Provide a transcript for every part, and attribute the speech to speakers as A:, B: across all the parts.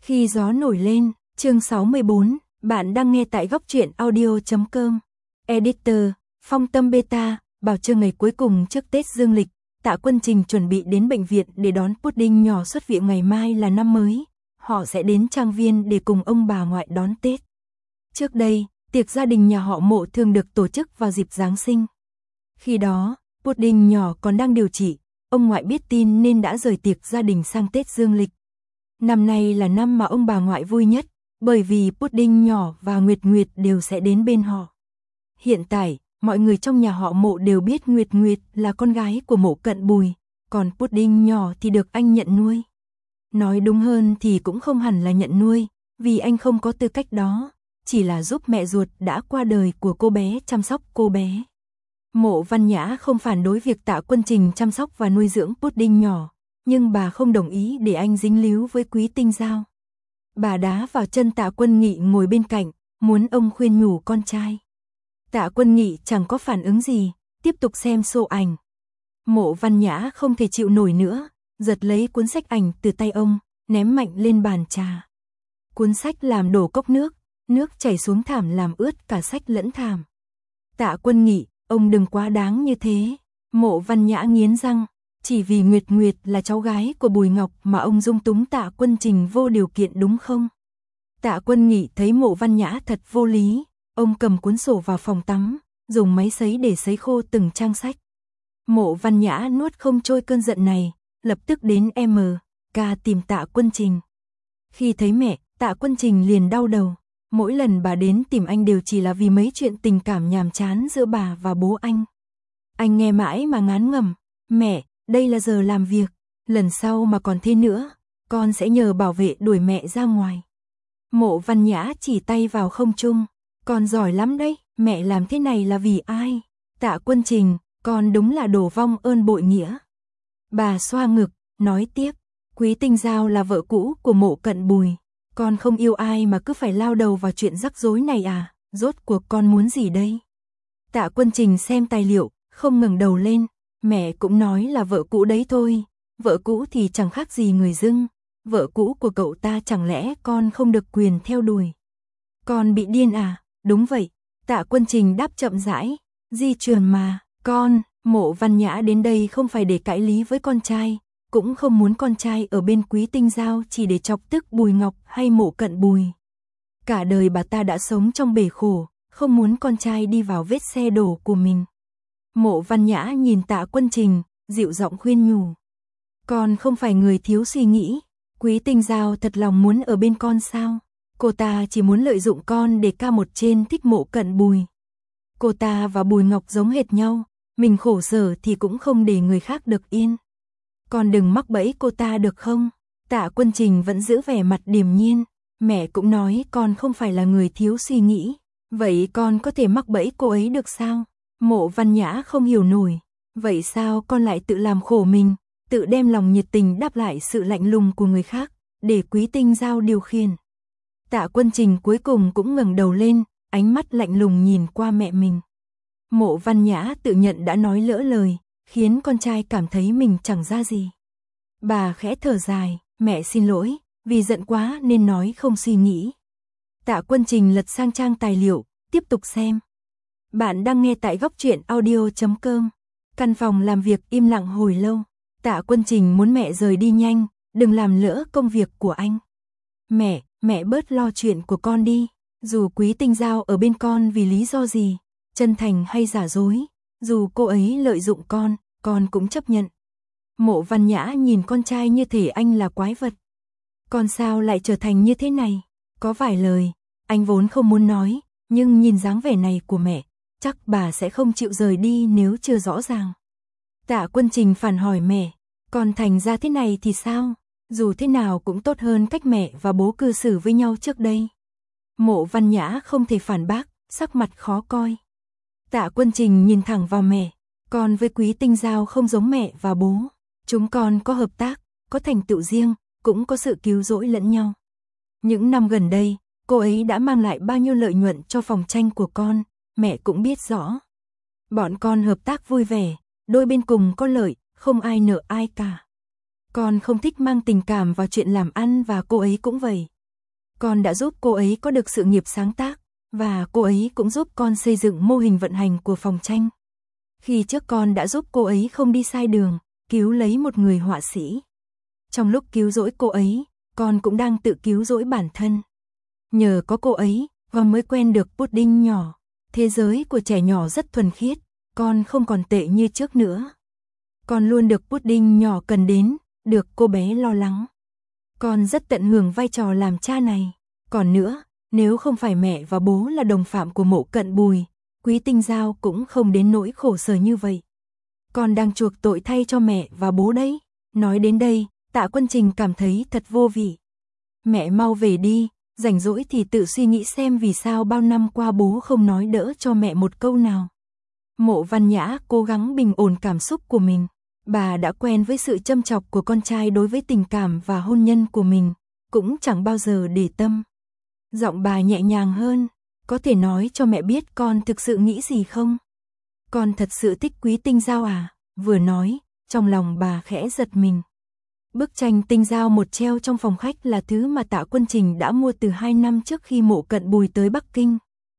A: Khi gió nổi lên, chương 64, bạn đang nghe tại góc truyện audio.com. Editor, Phong Tâm Beta, bảo trưa ngày cuối cùng trước Tết Dương lịch, Tạ Quân Trình chuẩn bị đến bệnh viện để đón Pudding nhỏ xuất viện. Ngày mai là năm mới, họ sẽ đến trang viên để cùng ông bà ngoại đón Tết. Trước đây, tiệc gia đình nhà họ Mộ thường được tổ chức vào dịp Giáng sinh. Khi đó, Pudding nhỏ còn đang điều trị, ông ngoại biết tin nên đã rời tiệc gia đình sang Tết Dương lịch. Năm nay là năm mà ông bà ngoại vui nhất, bởi vì Pudding nhỏ và Nguyệt Nguyệt đều sẽ đến bên họ. Hiện tại, mọi người trong nhà họ Mộ đều biết Nguyệt Nguyệt là con gái của Mộ Cận Bùi, còn Pudding nhỏ thì được anh nhận nuôi. Nói đúng hơn thì cũng không hẳn là nhận nuôi, vì anh không có tư cách đó, chỉ là giúp mẹ ruột đã qua đời của cô bé chăm sóc cô bé. Mộ Văn Nhã không phản đối việc Tạ Quân Trình chăm sóc và nuôi dưỡng Pudding nhỏ, nhưng bà không đồng ý để anh dính líu với Quý Tinh Giao. Bà đá vào chân Tạ Quân Nghị ngồi bên cạnh, muốn ông khuyên nhủ con trai. Tạ Quân Nghị chẳng có phản ứng gì, tiếp tục xem show ảnh. Mộ Văn Nhã không thể chịu nổi nữa, giật lấy cuốn sách ảnh từ tay ông, ném mạnh lên bàn trà. Cuốn sách làm đổ cốc nước chảy xuống thảm làm ướt cả sách lẫn thảm. Tạ Quân Nghị, ông đừng quá đáng như thế. Mộ Văn Nhã nghiến răng, chỉ vì Nguyệt Nguyệt là cháu gái của Bùi Ngọc mà ông dung túng Tạ Quân Trình vô điều kiện đúng không? Tạ Quân Nghị thấy Mộ Văn Nhã thật vô lý, ông cầm cuốn sổ vào phòng tắm, dùng máy sấy để sấy khô từng trang sách. Mộ Văn Nhã nuốt không trôi cơn giận này, lập tức đến MK tìm Tạ Quân Trình. Khi thấy mẹ, Tạ Quân Trình liền đau đầu. Mỗi lần bà đến tìm anh đều chỉ là vì mấy chuyện tình cảm nhàm chán giữa bà và bố anh. Anh nghe mãi mà ngán ngẩm, mẹ, đây là giờ làm việc, lần sau mà còn thế nữa, con sẽ nhờ bảo vệ đuổi mẹ ra ngoài. Mộ Văn Nhã chỉ tay vào không trung, con giỏi lắm đấy, mẹ làm thế này là vì ai? Tạ Quân Trình, con đúng là đồ vong ơn bội nghĩa. Bà xoa ngực, nói tiếp, Quý Tinh Giao là vợ cũ của Mộ Cận Bùi. Con không yêu ai mà cứ phải lao đầu vào chuyện rắc rối này à, rốt cuộc con muốn gì đây? Tạ Quân Trình xem tài liệu, không ngẩng đầu lên, mẹ cũng nói là vợ cũ đấy thôi, vợ cũ thì chẳng khác gì người dưng, vợ cũ của cậu ta chẳng lẽ con không được quyền theo đuổi? Con bị điên à? Đúng vậy, Tạ Quân Trình đáp chậm rãi, di truyền mà, con, Mộ Văn Nhã đến đây không phải để cãi lý với con trai. Cũng không muốn con trai ở bên Quý Tinh Giao chỉ để chọc tức Bùi Ngọc hay Mộ Cận Bùi. Cả đời bà ta đã sống trong bể khổ, không muốn con trai đi vào vết xe đổ của mình. Mộ Văn Nhã nhìn Tạ Quân Trình, dịu giọng khuyên nhủ. Con không phải người thiếu suy nghĩ, Quý Tinh Giao thật lòng muốn ở bên con sao? Cô ta chỉ muốn lợi dụng con để ca một trên thích Mộ Cận Bùi. Cô ta và Bùi Ngọc giống hệt nhau, mình khổ sở thì cũng không để người khác được yên. Con đừng mắc bẫy cô ta được không? Tạ Quân Trình vẫn giữ vẻ mặt điềm nhiên. Mẹ cũng nói con không phải là người thiếu suy nghĩ. Vậy con có thể mắc bẫy cô ấy được sao? Mộ Văn Nhã không hiểu nổi. Vậy sao con lại tự làm khổ mình, tự đem lòng nhiệt tình đáp lại sự lạnh lùng của người khác, để Quý Tinh Giao điều khiển? Tạ Quân Trình cuối cùng cũng ngẩng đầu lên, ánh mắt lạnh lùng nhìn qua mẹ mình. Mộ Văn Nhã tự nhận đã nói lỡ lời, khiến con trai cảm thấy mình chẳng ra gì. Bà khẽ thở dài, mẹ xin lỗi, vì giận quá nên nói không suy nghĩ. Tạ Quân Trình lật sang trang tài liệu, tiếp tục xem. Bạn đang nghe tại góc truyện audio.com. Căn phòng làm việc im lặng hồi lâu. Tạ Quân Trình muốn mẹ rời đi nhanh, đừng làm lỡ công việc của anh. Mẹ bớt lo chuyện của con đi. Dù Quý Tinh Giao ở bên con vì lý do gì, chân thành hay giả dối, dù cô ấy lợi dụng con cũng chấp nhận. Mộ Văn Nhã nhìn con trai như thể anh là quái vật. Con sao lại trở thành như thế này? Có vài lời, anh vốn không muốn nói, nhưng nhìn dáng vẻ này của mẹ, chắc bà sẽ không chịu rời đi nếu chưa rõ ràng. Tạ Quân Trình phản hỏi mẹ, con thành ra thế này thì sao? Dù thế nào cũng tốt hơn cách mẹ và bố cư xử với nhau trước đây. Mộ Văn Nhã không thể phản bác, sắc mặt khó coi. Tạ Quân Trình nhìn thẳng vào mẹ, con với Quý Tinh Giao không giống mẹ và bố. Chúng con có hợp tác, có thành tựu riêng, cũng có sự cứu rỗi lẫn nhau. Những năm gần đây, cô ấy đã mang lại bao nhiêu lợi nhuận cho phòng tranh của con, mẹ cũng biết rõ. Bọn con hợp tác vui vẻ, đôi bên cùng có lợi, không ai nợ ai cả. Con không thích mang tình cảm vào chuyện làm ăn và cô ấy cũng vậy. Con đã giúp cô ấy có được sự nghiệp sáng tác, và cô ấy cũng giúp con xây dựng mô hình vận hành của phòng tranh. Khi trước con đã giúp cô ấy không đi sai đường, cứu lấy một người họa sĩ. Trong lúc cứu rỗi cô ấy, con cũng đang tự cứu rỗi bản thân. Nhờ có cô ấy, con mới quen được pudding nhỏ. Thế giới của trẻ nhỏ rất thuần khiết, con không còn tệ như trước nữa. Con luôn được pudding nhỏ cần đến, được cô bé lo lắng. Con rất tận hưởng vai trò làm cha này. Còn nữa, nếu không phải mẹ và bố là đồng phạm của Mộ Cận Bùi, Quý Tinh Giao cũng không đến nỗi khổ sở như vậy. Con đang chuộc tội thay cho mẹ và bố đấy. Nói đến đây, Tạ Quân Trình cảm thấy thật vô vị. Mẹ mau về đi, rảnh rỗi thì tự suy nghĩ xem vì sao bao năm qua bố không nói đỡ cho mẹ một câu nào. Mộ Văn Nhã cố gắng bình ổn cảm xúc của mình. Bà đã quen với sự châm chọc của con trai đối với tình cảm và hôn nhân của mình, cũng chẳng bao giờ để tâm. Giọng bà nhẹ nhàng hơn, có thể nói cho mẹ biết con thực sự nghĩ gì không? Con thật sự thích Quý Tinh Giao à? Vừa nói, trong lòng bà khẽ giật mình. Bức tranh Tinh Giao một treo trong phòng khách là thứ mà Tạ Quân Trình đã mua từ 2 năm trước khi Mộ Cận Bùi tới Bắc Kinh.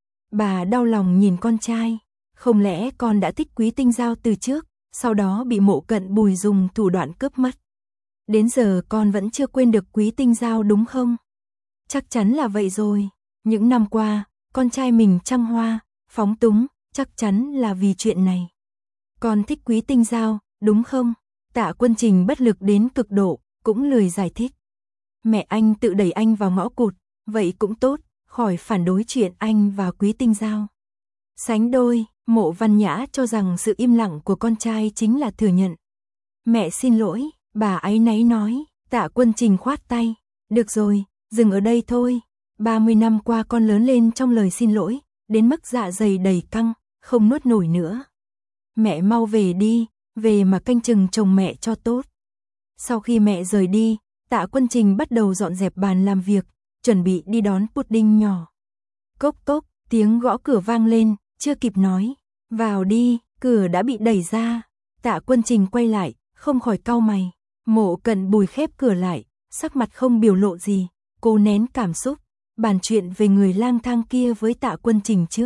A: Bà đau lòng nhìn con trai, không lẽ con đã thích Quý Tinh Giao từ trước, sau đó bị Mộ Cận Bùi dùng thủ đoạn cướp mất. Đến giờ con vẫn chưa quên được Quý Tinh Giao đúng không? Chắc chắn là vậy rồi. Những năm qua, con trai mình trăng hoa, phóng túng, chắc chắn là vì chuyện này. Con thích Quý Tinh Giao, đúng không? Tạ Quân Trình bất lực đến cực độ, cũng lười giải thích. Mẹ anh tự đẩy anh vào ngõ cụt, vậy cũng tốt, khỏi phản đối chuyện anh và Quý Tinh Giao. Sánh đôi, Mộ Văn Nhã cho rằng sự im lặng của con trai chính là thừa nhận. Mẹ xin lỗi, bà áy náy nói. Tạ Quân Trình khoát tay. Được rồi, dừng ở đây thôi. 30 năm qua con lớn lên trong lời xin lỗi, đến mức dạ dày đầy căng, không nuốt nổi nữa. Mẹ mau về đi, về mà canh chừng chồng mẹ cho tốt. Sau khi mẹ rời đi, Tạ Quân Trình bắt đầu dọn dẹp bàn làm việc, chuẩn bị đi đón pudding nhỏ. Cốc cốc, tiếng gõ cửa vang lên, chưa kịp nói. Vào đi, cửa đã bị đẩy ra. Tạ Quân Trình quay lại, không khỏi cau mày. Mộ Cận Bùi khép cửa lại, sắc mặt không biểu lộ gì, cố nén cảm xúc, bàn chuyện về người lang thang kia với Tạ Quân Trình trước.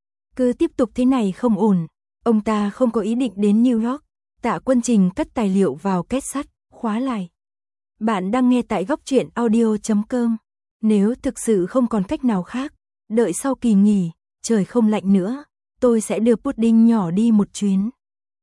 A: Cứ tiếp tục thế này không ổn, ông ta không có ý định đến New York. Tạ Quân Trình cất tài liệu vào két sắt, khóa lại. Bạn đang nghe tại Góc Truyện Audio.com. Nếu thực sự không còn cách nào khác, đợi sau kỳ nghỉ, trời không lạnh nữa, tôi sẽ đưa pudding nhỏ đi một chuyến.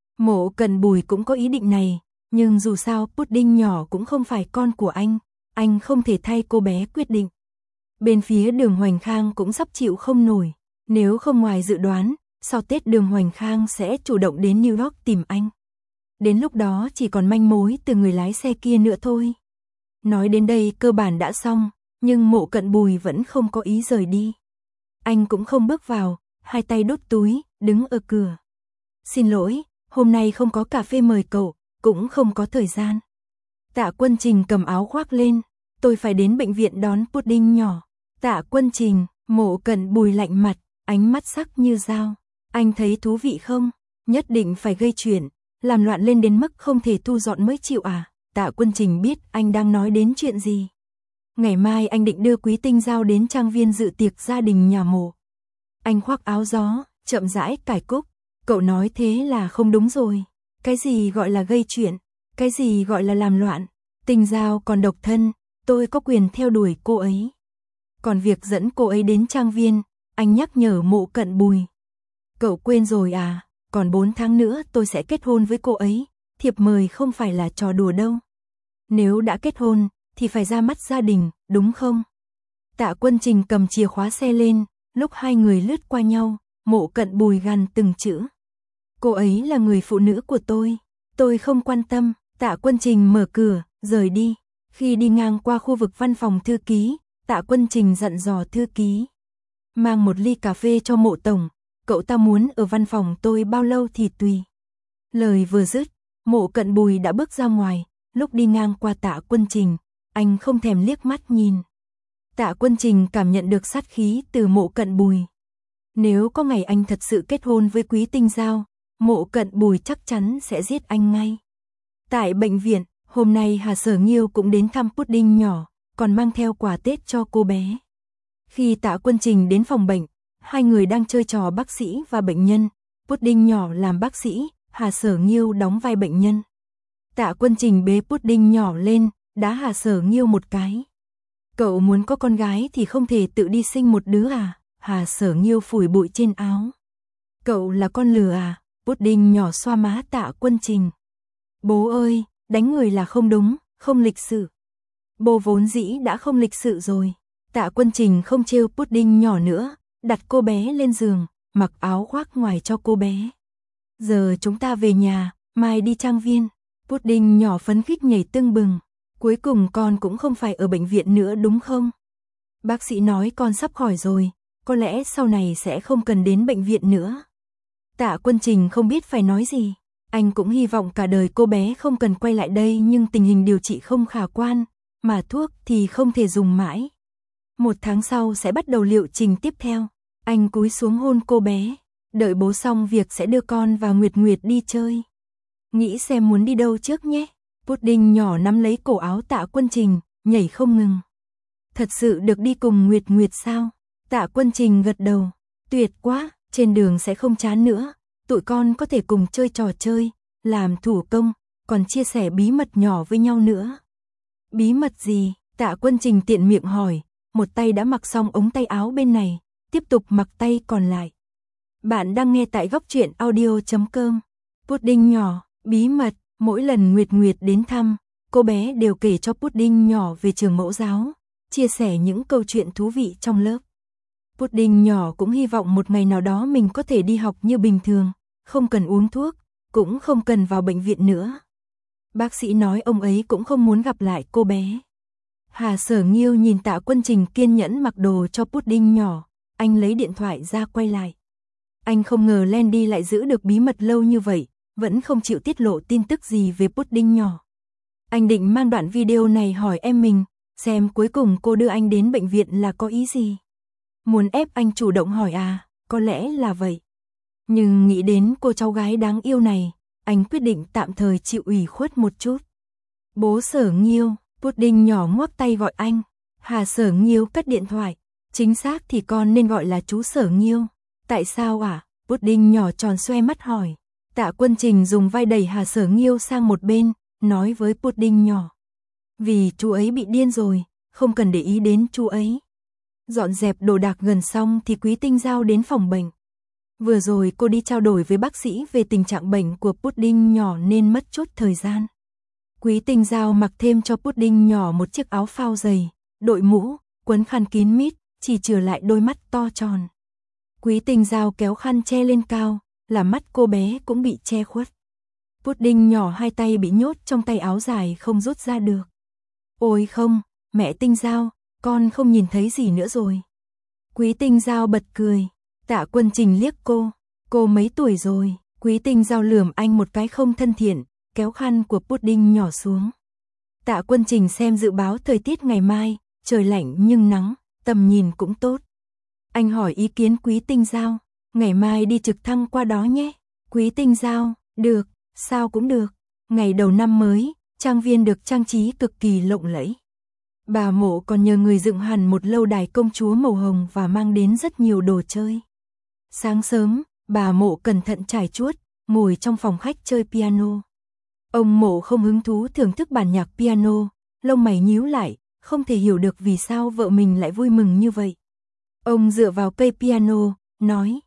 A: Mộ Cận Bùi cũng có ý định này, nhưng dù sao pudding nhỏ cũng không phải con của anh không thể thay cô bé quyết định. Bên phía Đường Hoành Khang cũng sắp chịu không nổi, nếu không ngoài dự đoán, sau Tết Đường Hoành Khang sẽ chủ động đến New York tìm anh. Đến lúc đó chỉ còn manh mối từ người lái xe kia nữa thôi. Nói đến đây cơ bản đã xong, nhưng Mộ Cận Bùi vẫn không có ý rời đi. Anh cũng không bước vào, hai tay đút túi, đứng ở cửa. Xin lỗi, hôm nay không có cà phê mời cậu, cũng không có thời gian. Tạ Quân Trình cầm áo khoác lên, tôi phải đến bệnh viện đón pudding nhỏ. Tạ Quân Trình, Mộ Cận Bùi lạnh mặt, ánh mắt sắc như dao. Anh thấy thú vị không? Nhất định phải gây chuyện, làm loạn lên đến mức không thể thu dọn mới chịu à? Tạ Quân Trình biết anh đang nói đến chuyện gì. Ngày mai anh định đưa Quý Tinh Giao đến trang viên dự tiệc gia đình nhà Mộ. Anh khoác áo gió, chậm rãi cài cúc. Cậu nói thế là không đúng rồi. Cái gì gọi là gây chuyện? Cái gì gọi là làm loạn? Tinh Giao còn độc thân, tôi có quyền theo đuổi cô ấy. Còn việc dẫn cô ấy đến trang viên, anh nhắc nhở Mộ Cận Bùi. Cậu quên rồi à? Còn 4 tháng nữa tôi sẽ kết hôn với cô ấy. Thiệp mời không phải là trò đùa đâu. Nếu đã kết hôn, thì phải ra mắt gia đình, đúng không? Tạ Quân Trình cầm chìa khóa xe lên, lúc hai người lướt qua nhau, Mộ Cận Bùi gằn từng chữ. Cô ấy là người phụ nữ của tôi không quan tâm. Tạ Quân Trình mở cửa, rời đi. Khi đi ngang qua khu vực văn phòng thư ký, Tạ Quân Trình dặn dò thư ký. Mang một ly cà phê cho Mộ tổng, cậu ta muốn ở văn phòng tôi bao lâu thì tùy. Lời vừa dứt, Mộ Cận Bùi đã bước ra ngoài, lúc đi ngang qua Tạ Quân Trình, anh không thèm liếc mắt nhìn. Tạ Quân Trình cảm nhận được sát khí từ Mộ Cận Bùi. Nếu có ngày anh thật sự kết hôn với Quý Tinh Giao, Mộ Cận Bùi chắc chắn sẽ giết anh ngay. Tại bệnh viện, Hôm nay Hà Sở Nghiêu cũng đến thăm Pudding nhỏ, còn mang theo quà Tết cho cô bé. Khi Tạ Quân Trình đến phòng bệnh, hai người đang chơi trò bác sĩ và bệnh nhân. Pudding nhỏ làm bác sĩ, Hà Sở Nghiêu đóng vai bệnh nhân. Tạ Quân Trình bế Pudding nhỏ lên, đá Hà Sở Nghiêu một cái. Cậu muốn có con gái thì không thể tự đi sinh một đứa à? Hà Sở Nghiêu phủi bụi trên áo. Cậu là con lừa à? Pudding nhỏ xoa má Tạ Quân Trình. Bố ơi, đánh người là không đúng, không lịch sự. Bố vốn dĩ đã không lịch sự rồi. Tạ Quân Trình không trêu Pudding nhỏ nữa, đặt cô bé lên giường, mặc áo khoác ngoài cho cô bé. Giờ chúng ta về nhà, mai đi trang viên. Pudding nhỏ phấn khích nhảy tưng bừng. Cuối cùng con cũng không phải ở bệnh viện nữa đúng không? Bác sĩ nói con sắp khỏi rồi, có lẽ sau này sẽ không cần đến bệnh viện nữa. Tạ Quân Trình không biết phải nói gì. Anh cũng hy vọng cả đời cô bé không cần quay lại đây, nhưng tình hình điều trị không khả quan, mà thuốc thì không thể dùng mãi. 1 tháng sau sẽ bắt đầu liệu trình tiếp theo. Anh cúi xuống hôn cô bé. Đợi bố xong việc sẽ đưa con và Nguyệt Nguyệt đi chơi. Nghĩ xem muốn đi đâu trước nhé. Pudding nhỏ nắm lấy cổ áo Tạ Quân Trình, nhảy không ngừng. Thật sự được đi cùng Nguyệt Nguyệt sao? Tạ Quân Trình gật đầu. Tuyệt quá, trên đường sẽ không chán nữa. Tụi con có thể cùng chơi trò chơi, làm thủ công, còn chia sẻ bí mật nhỏ với nhau nữa. Bí mật gì? Tạ Quân Trình tiện miệng hỏi, một tay đã mặc xong ống tay áo bên này, tiếp tục mặc tay còn lại. Bạn đang nghe tại góc truyện audio.com. Pudding nhỏ, bí mật, mỗi lần Nguyệt Nguyệt đến thăm, cô bé đều kể cho Pudding nhỏ về trường mẫu giáo, chia sẻ những câu chuyện thú vị trong lớp. Pudding nhỏ cũng hy vọng một ngày nào đó mình có thể đi học như bình thường, không cần uống thuốc, cũng không cần vào bệnh viện nữa. Bác sĩ nói ông ấy cũng không muốn gặp lại cô bé. Hà Sở Nghiêu nhìn Tạ Quân Trình kiên nhẫn mặc đồ cho Pudding nhỏ, anh lấy điện thoại ra quay lại. Anh không ngờ Landy lại giữ được bí mật lâu như vậy, vẫn không chịu tiết lộ tin tức gì về Pudding nhỏ. Anh định mang đoạn video này hỏi em mình, xem cuối cùng cô đưa anh đến bệnh viện là có ý gì. Muốn ép anh chủ động hỏi à, có lẽ là vậy. Nhưng nghĩ đến cô cháu gái đáng yêu này, anh quyết định tạm thời chịu ủy khuất một chút. Bố Sở Nghiêu, Pudding nhỏ ngoắc tay gọi anh. Hà Sở Nghiêu cất điện thoại, chính xác thì con nên gọi là chú Sở Nghiêu. Tại sao à? Pudding nhỏ tròn xoe mắt hỏi. Tạ Quân Trình dùng vai đẩy Hà Sở Nghiêu sang một bên, nói với Pudding nhỏ. Vì chú ấy bị điên rồi, không cần để ý đến chú ấy. Dọn dẹp đồ đạc gần xong thì Quý Tinh Giao đến phòng bệnh. Vừa rồi cô đi trao đổi với bác sĩ về tình trạng bệnh của Pudding nhỏ nên mất chút thời gian. Quý Tinh Giao mặc thêm cho Pudding nhỏ một chiếc áo phao dày, đội mũ, quấn khăn kín mít, chỉ chừa lại đôi mắt to tròn. Quý Tinh Giao kéo khăn che lên cao, làm mắt cô bé cũng bị che khuất. Pudding nhỏ hai tay bị nhốt trong tay áo dài không rút ra được. Ôi không, mẹ Tinh Giao, con không nhìn thấy gì nữa rồi. Quý Tinh Giao bật cười. Tạ Quân Trình liếc cô mấy tuổi rồi? Quý Tinh Giao lườm anh một cái không thân thiện, kéo khăn của Pudding nhỏ xuống. Tạ Quân Trình xem dự báo thời tiết ngày mai, trời lạnh nhưng nắng, tầm nhìn cũng tốt. Anh hỏi ý kiến Quý Tinh Giao, ngày mai đi trực thăng qua đó nhé. Quý Tinh Giao, được, sao cũng được. Ngày đầu năm mới, trang viên được trang trí cực kỳ lộng lẫy. Bà Mộ còn nhờ người dựng hẳn một lâu đài công chúa màu hồng và mang đến rất nhiều đồ chơi. Sáng sớm, bà Mộ cẩn thận trải chuốt, ngồi trong phòng khách chơi piano. Ông Mộ không hứng thú thưởng thức bản nhạc piano, lông mày nhíu lại, không thể hiểu được vì sao vợ mình lại vui mừng như vậy. Ông dựa vào cây piano, nói,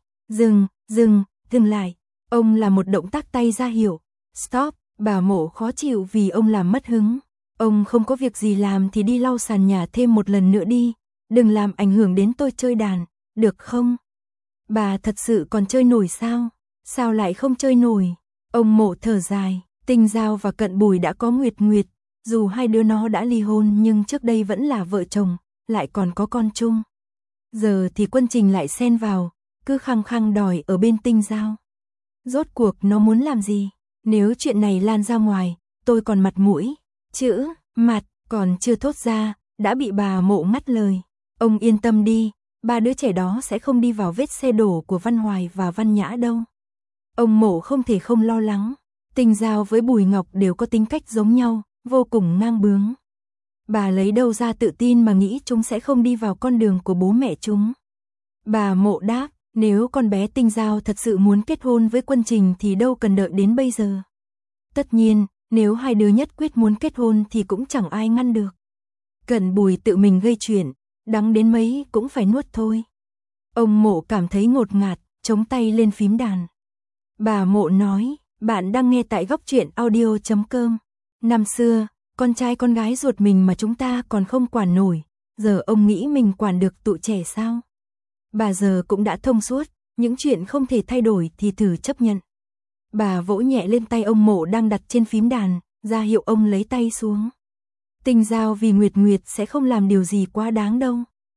A: dừng lại. Ông làm một động tác tay ra hiệu, stop, bà Mộ khó chịu vì ông làm mất hứng. Ông không có việc gì làm thì đi lau sàn nhà thêm một lần nữa đi, đừng làm ảnh hưởng đến tôi chơi đàn, được không? Bà thật sự còn chơi nổi sao? Sao lại không chơi nổi? Ông Mộ thở dài, Tinh Giao và Cận Bùi đã có Nguyệt, dù hai đứa nó đã ly hôn nhưng trước đây vẫn là vợ chồng, lại còn có con chung. Giờ thì Quân Trình lại xen vào, cứ khăng khăng đòi ở bên Tinh Giao. Rốt cuộc nó muốn làm gì? Nếu chuyện này lan ra ngoài, tôi còn mặt mũi. Chữ, mặt, còn chưa thốt ra, đã bị bà Mộ ngắt lời. Ông yên tâm đi, ba đứa trẻ đó sẽ không đi vào vết xe đổ của Văn Hoài và Văn Nhã đâu. Ông Mộ không thể không lo lắng. Tinh Giao với Bùi Ngọc đều có tính cách giống nhau, vô cùng ngang bướng. Bà lấy đâu ra tự tin mà nghĩ chúng sẽ không đi vào con đường của bố mẹ chúng. Bà Mộ đáp, nếu con bé Tinh Giao thật sự muốn kết hôn với Quân Trình thì đâu cần đợi đến bây giờ. Tất nhiên, nếu hai đứa nhất quyết muốn kết hôn thì cũng chẳng ai ngăn được. Cận Bùi tự mình gây chuyện, đắng đến mấy cũng phải nuốt thôi. Ông Mộ cảm thấy ngột ngạt, chống tay lên phím đàn. Bà Mộ nói, bạn đang nghe tại Góc Truyện Audio.com. Năm xưa, con trai con gái ruột mình mà chúng ta còn không quản nổi, giờ ông nghĩ mình quản được tụi trẻ sao? Bà giờ cũng đã thông suốt, những chuyện không thể thay đổi thì thử chấp nhận. Bà vỗ nhẹ lên tay ông Mộ đang đặt trên phím đàn, ra hiệu ông lấy tay xuống. Tinh Giao vì Nguyệt Nguyệt sẽ không làm điều gì quá đáng đâu.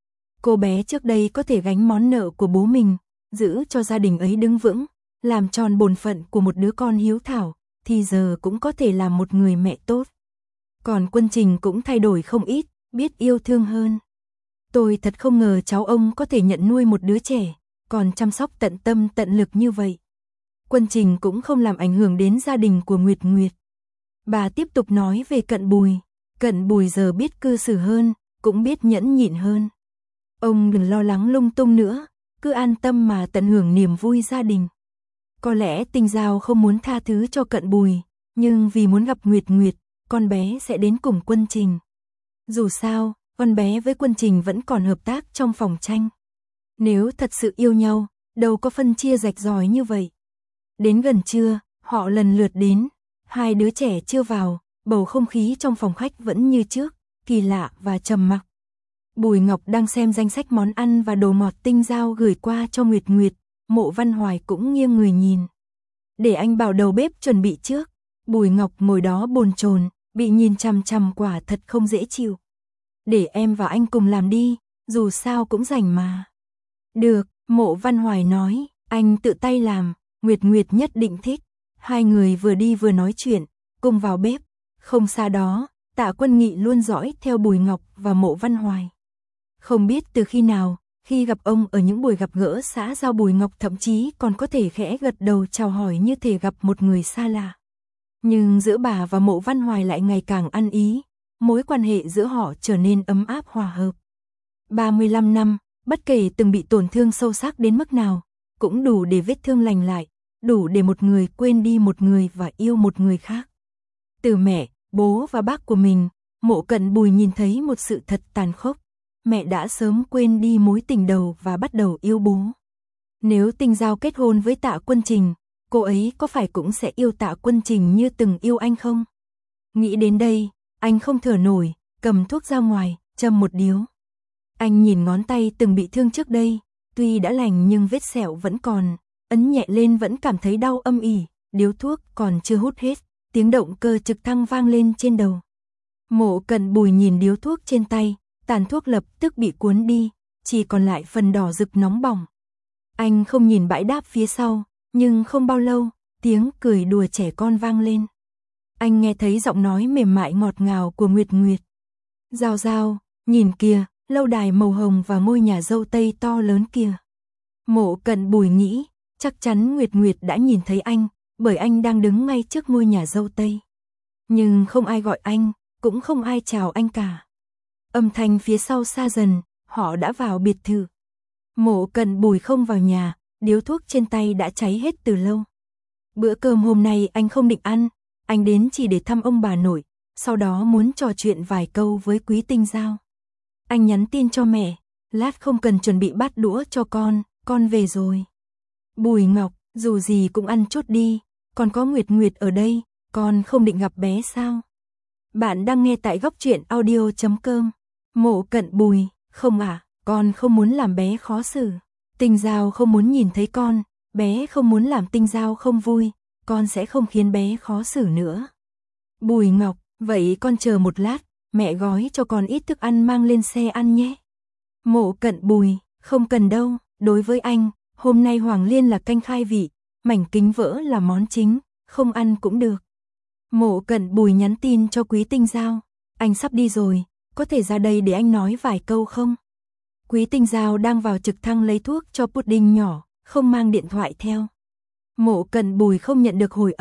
A: Cô bé trước đây có thể gánh món nợ của bố mình, giữ cho gia đình ấy đứng vững, làm tròn bổn phận của một đứa con hiếu thảo, thì giờ cũng có thể làm một người mẹ tốt. Còn Quân Trình cũng thay đổi không ít, biết yêu thương hơn. Tôi thật không ngờ cháu ông có thể nhận nuôi một đứa trẻ, còn chăm sóc tận tâm tận lực như vậy. Quân Trình cũng không làm ảnh hưởng đến gia đình của Nguyệt Nguyệt. Bà tiếp tục nói về Cận Bùi. Cận Bùi giờ biết cư xử hơn, cũng biết nhẫn nhịn hơn. Ông đừng lo lắng lung tung nữa, cứ an tâm mà tận hưởng niềm vui gia đình. Có lẽ Tinh Giao không muốn tha thứ cho Cận Bùi, nhưng vì muốn gặp Nguyệt Nguyệt, con bé sẽ đến cùng Quân Trình. Dù sao, con bé với Quân Trình vẫn còn hợp tác trong phòng tranh. Nếu thật sự yêu nhau, đâu có phân chia rạch ròi như vậy. Đến gần trưa, họ lần lượt đến. Hai đứa trẻ chưa vào, bầu không khí trong phòng khách vẫn như trước, kỳ lạ và trầm mặc. Bùi Ngọc đang xem danh sách món ăn và đồ ngọt Tinh Giao gửi qua cho Nguyệt Nguyệt, Mộ Văn Hoài cũng nghiêng người nhìn. Để anh bảo đầu bếp chuẩn bị trước. Bùi Ngọc ngồi đó bồn chồn, bị nhìn chằm chằm quả thật không dễ chịu. Để em và anh cùng làm đi, dù sao cũng rảnh mà. Được, Mộ Văn Hoài nói, anh tự tay làm, Nguyệt Nguyệt nhất định thích. Hai người vừa đi vừa nói chuyện, cùng vào bếp. Không xa đó, Tạ Quân Nghị luôn dõi theo Bùi Ngọc và Mộ Văn Hoài. Không biết từ khi nào, khi gặp ông ở những buổi gặp gỡ xã giao, Bùi Ngọc thậm chí còn có thể khẽ gật đầu chào hỏi như thể gặp một người xa lạ. Nhưng giữa bà và Mộ Văn Hoài lại ngày càng ăn ý, mối quan hệ giữa họ trở nên ấm áp hòa hợp. 35 năm, bất kể từng bị tổn thương sâu sắc đến mức nào, cũng đủ để vết thương lành lại, đủ để một người quên đi một người và yêu một người khác. Từ mẹ, bố và bác của mình, Mộ Cận Bùi nhìn thấy một sự thật tàn khốc. Mẹ đã sớm quên đi mối tình đầu và bắt đầu yêu bố. Nếu Tinh Giao kết hôn với Tạ Quân Trình, cô ấy có phải cũng sẽ yêu Tạ Quân Trình như từng yêu anh không? Nghĩ đến đây, anh không thở nổi, cầm thuốc ra ngoài, châm một điếu. Anh nhìn ngón tay từng bị thương trước đây, tuy đã lành nhưng vết sẹo vẫn còn, ấn nhẹ lên vẫn cảm thấy đau âm ỉ, điếu thuốc còn chưa hút hết, tiếng động cơ trực thăng vang lên trên đầu. Mộ Cận Bùi nhìn điếu thuốc trên tay, tàn thuốc lập tức bị cuốn đi, chỉ còn lại phần đỏ rực nóng bỏng. Anh không nhìn bãi đáp phía sau, nhưng không bao lâu, tiếng cười đùa trẻ con vang lên. Anh nghe thấy giọng nói mềm mại ngọt ngào của Nguyệt Nguyệt. Giao Giao, nhìn kìa, lâu đài màu hồng và ngôi nhà dâu tây to lớn kia. Mộ Cận Bùi nghĩ, chắc chắn Nguyệt Nguyệt đã nhìn thấy anh, bởi anh đang đứng ngay trước ngôi nhà dâu tây. Nhưng không ai gọi anh, cũng không ai chào anh cả. Âm thanh phía sau xa dần, họ đã vào biệt thự. Mộ Cận Bùi không vào nhà, điếu thuốc trên tay đã cháy hết từ lâu. Bữa cơm hôm nay anh không định ăn, anh đến chỉ để thăm ông bà nội, sau đó muốn trò chuyện vài câu với Quý Tinh Giao. Anh nhắn tin cho mẹ, lát không cần chuẩn bị bát đũa cho con về rồi. Bùi Ngọc, dù gì cũng ăn chút đi, còn có Nguyệt Nguyệt ở đây, con không định gặp bé sao? Bạn đang nghe tại Góc Truyện Audio.com. Mộ Cận Bùi, không con không muốn làm bé khó xử. Tinh Giao không muốn nhìn thấy con, bé không muốn làm Tinh Giao không vui, con sẽ không khiến bé khó xử nữa. Bùi Ngọc, vậy con chờ một lát, mẹ gói cho con ít thức ăn mang lên xe ăn nhé. Mộ Cận Bùi, không cần đâu, đối với anh, hôm nay Hoàng Liên là canh khai vị, mảnh kính vỡ là món chính, không ăn cũng được. Mộ Cận Bùi nhắn tin cho Quý Tinh Giao, anh sắp đi rồi, có thể ra đây để anh nói vài câu không? Quý Tinh Giao đang vào trực thăng lấy thuốc cho pudding nhỏ, không mang điện thoại theo. Mộ Cận Bùi không nhận được hồi âm,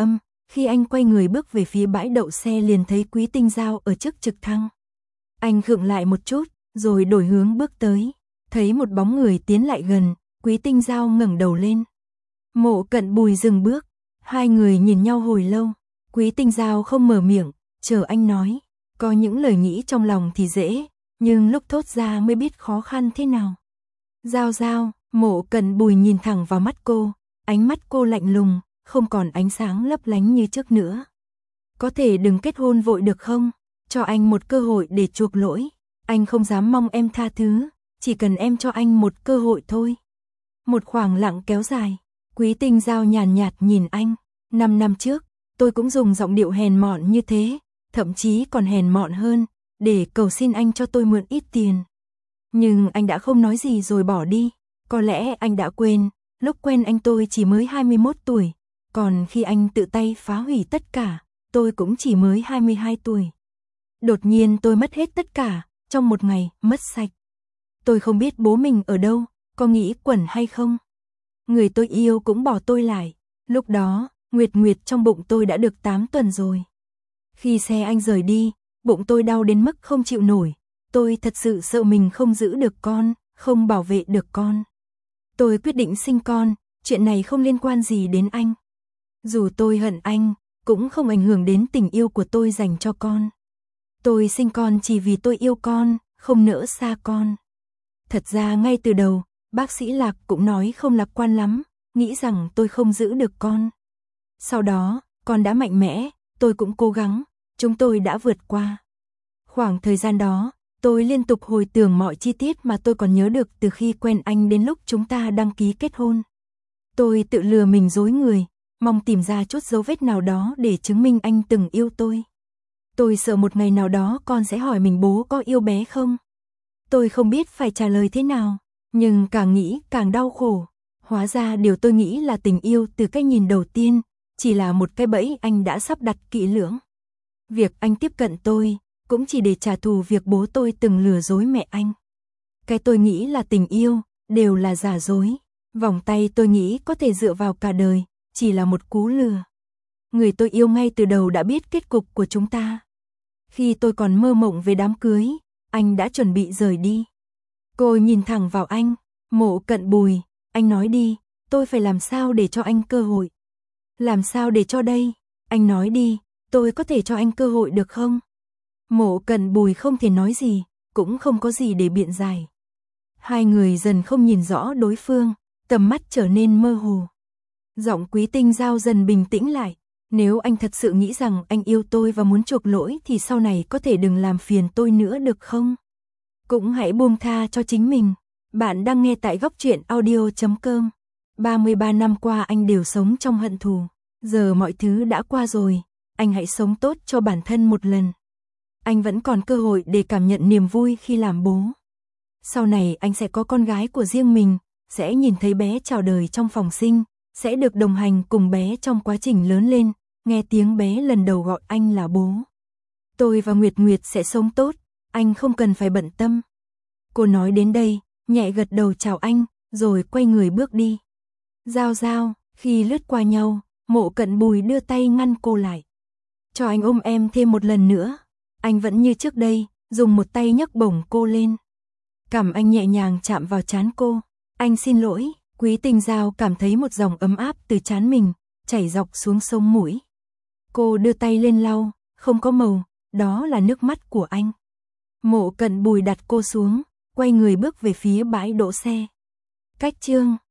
A: Khi anh quay người bước về phía bãi đậu xe liền thấy Quý Tinh Giao ở trước trực thăng. Anh khựng lại một chút, rồi đổi hướng bước tới. Thấy một bóng người tiến lại gần, Quý Tinh Giao ngẩng đầu lên. Mộ Cận Bùi dừng bước, hai người nhìn nhau hồi lâu. Quý Tinh Giao không mở miệng, chờ anh nói. Có những lời nghĩ trong lòng thì dễ, nhưng lúc thốt ra mới biết khó khăn thế nào. Giao Giao, Mộ Cận Bùi nhìn thẳng vào mắt cô, ánh mắt cô lạnh lùng, không còn ánh sáng lấp lánh như trước nữa. Có thể đừng kết hôn vội được không? Cho anh một cơ hội để chuộc lỗi. Anh không dám mong em tha thứ, chỉ cần em cho anh một cơ hội thôi. Một khoảng lặng kéo dài, Quý Tinh Giao nhàn nhạt nhìn anh. 5 năm trước, tôi cũng dùng giọng điệu hèn mọn như thế, thậm chí còn hèn mọn hơn, để cầu xin anh cho tôi mượn ít tiền. Nhưng anh đã không nói gì rồi bỏ đi. Có lẽ anh đã quên, lúc quen anh tôi chỉ mới 21 tuổi, còn khi anh tự tay phá hủy tất cả, tôi cũng chỉ mới 22 tuổi. Đột nhiên tôi mất hết tất cả, trong một ngày, mất sạch. Tôi không biết bố mình ở đâu, có nghĩ quẩn hay không. Người tôi yêu cũng bỏ tôi lại. Lúc đó, Nguyệt Nguyệt trong bụng tôi đã được 8 tuần rồi. Khi xe anh rời đi, bụng tôi đau đến mức không chịu nổi. Tôi thật sự sợ mình không giữ được con, không bảo vệ được con. Tôi quyết định sinh con, chuyện này không liên quan gì đến anh. Dù tôi hận anh, cũng không ảnh hưởng đến tình yêu của tôi dành cho con. Tôi sinh con chỉ vì tôi yêu con, không nỡ xa con. Thật ra ngay từ đầu, bác sĩ Lạc cũng nói không lạc quan lắm, nghĩ rằng tôi không giữ được con. Sau đó, con đã mạnh mẽ, tôi cũng cố gắng, chúng tôi đã vượt qua. Khoảng thời gian đó, tôi liên tục hồi tưởng mọi chi tiết mà tôi còn nhớ được từ khi quen anh đến lúc chúng ta đăng ký kết hôn. Tôi tự lừa mình dối người, mong tìm ra chút dấu vết nào đó để chứng minh anh từng yêu tôi. Tôi sợ một ngày nào đó con sẽ hỏi mình bố có yêu bé không. Tôi không biết phải trả lời thế nào, nhưng càng nghĩ càng đau khổ. Hóa ra điều tôi nghĩ là tình yêu từ cái nhìn đầu tiên, chỉ là một cái bẫy anh đã sắp đặt kỹ lưỡng. Việc anh tiếp cận tôi, cũng chỉ để trả thù việc bố tôi từng lừa dối mẹ anh. Cái tôi nghĩ là tình yêu, đều là giả dối. Vòng tay tôi nghĩ có thể dựa vào cả đời, chỉ là một cú lừa. Người tôi yêu ngay từ đầu đã biết kết cục của chúng ta. Khi tôi còn mơ mộng về đám cưới, anh đã chuẩn bị rời đi. Cô nhìn thẳng vào anh, Mộ Cận Bùi, anh nói đi, tôi phải làm sao để cho anh cơ hội? Làm sao để cho đây? Anh nói đi, tôi có thể cho anh cơ hội được không? Mộ Cận Bùi không thể nói gì, cũng không có gì để biện giải. Hai người dần không nhìn rõ đối phương, tầm mắt trở nên mơ hồ. Giọng Quý Tinh Giao dần bình tĩnh lại. Nếu anh thật sự nghĩ rằng anh yêu tôi và muốn chuộc lỗi thì sau này có thể đừng làm phiền tôi nữa được không? Cũng hãy buông tha cho chính mình. Bạn đang nghe tại Góc Truyện Audio.com. 33 năm qua anh đều sống trong hận thù. Giờ mọi thứ đã qua rồi, anh hãy sống tốt cho bản thân một lần. Anh vẫn còn cơ hội để cảm nhận niềm vui khi làm bố. Sau này anh sẽ có con gái của riêng mình, sẽ nhìn thấy bé chào đời trong phòng sinh, sẽ được đồng hành cùng bé trong quá trình lớn lên, nghe tiếng bé lần đầu gọi anh là bố. Tôi và Nguyệt Nguyệt sẽ sống tốt, anh không cần phải bận tâm. Cô nói đến đây, nhẹ gật đầu chào anh, rồi quay người bước đi. Giao Giao, khi lướt qua nhau, Mộ Cận Bùi đưa tay ngăn cô lại. Cho anh ôm em thêm một lần nữa. Anh vẫn như trước đây, dùng một tay nhấc bổng cô lên. Cằm anh nhẹ nhàng chạm vào trán cô. Anh xin lỗi. Quý Tinh Giao cảm thấy một dòng ấm áp từ trán mình, chảy dọc xuống sống mũi. Cô đưa tay lên lau, không có màu, đó là nước mắt của anh. Mộ Cận Bùi đặt cô xuống, quay người bước về phía bãi đỗ xe. Cách chương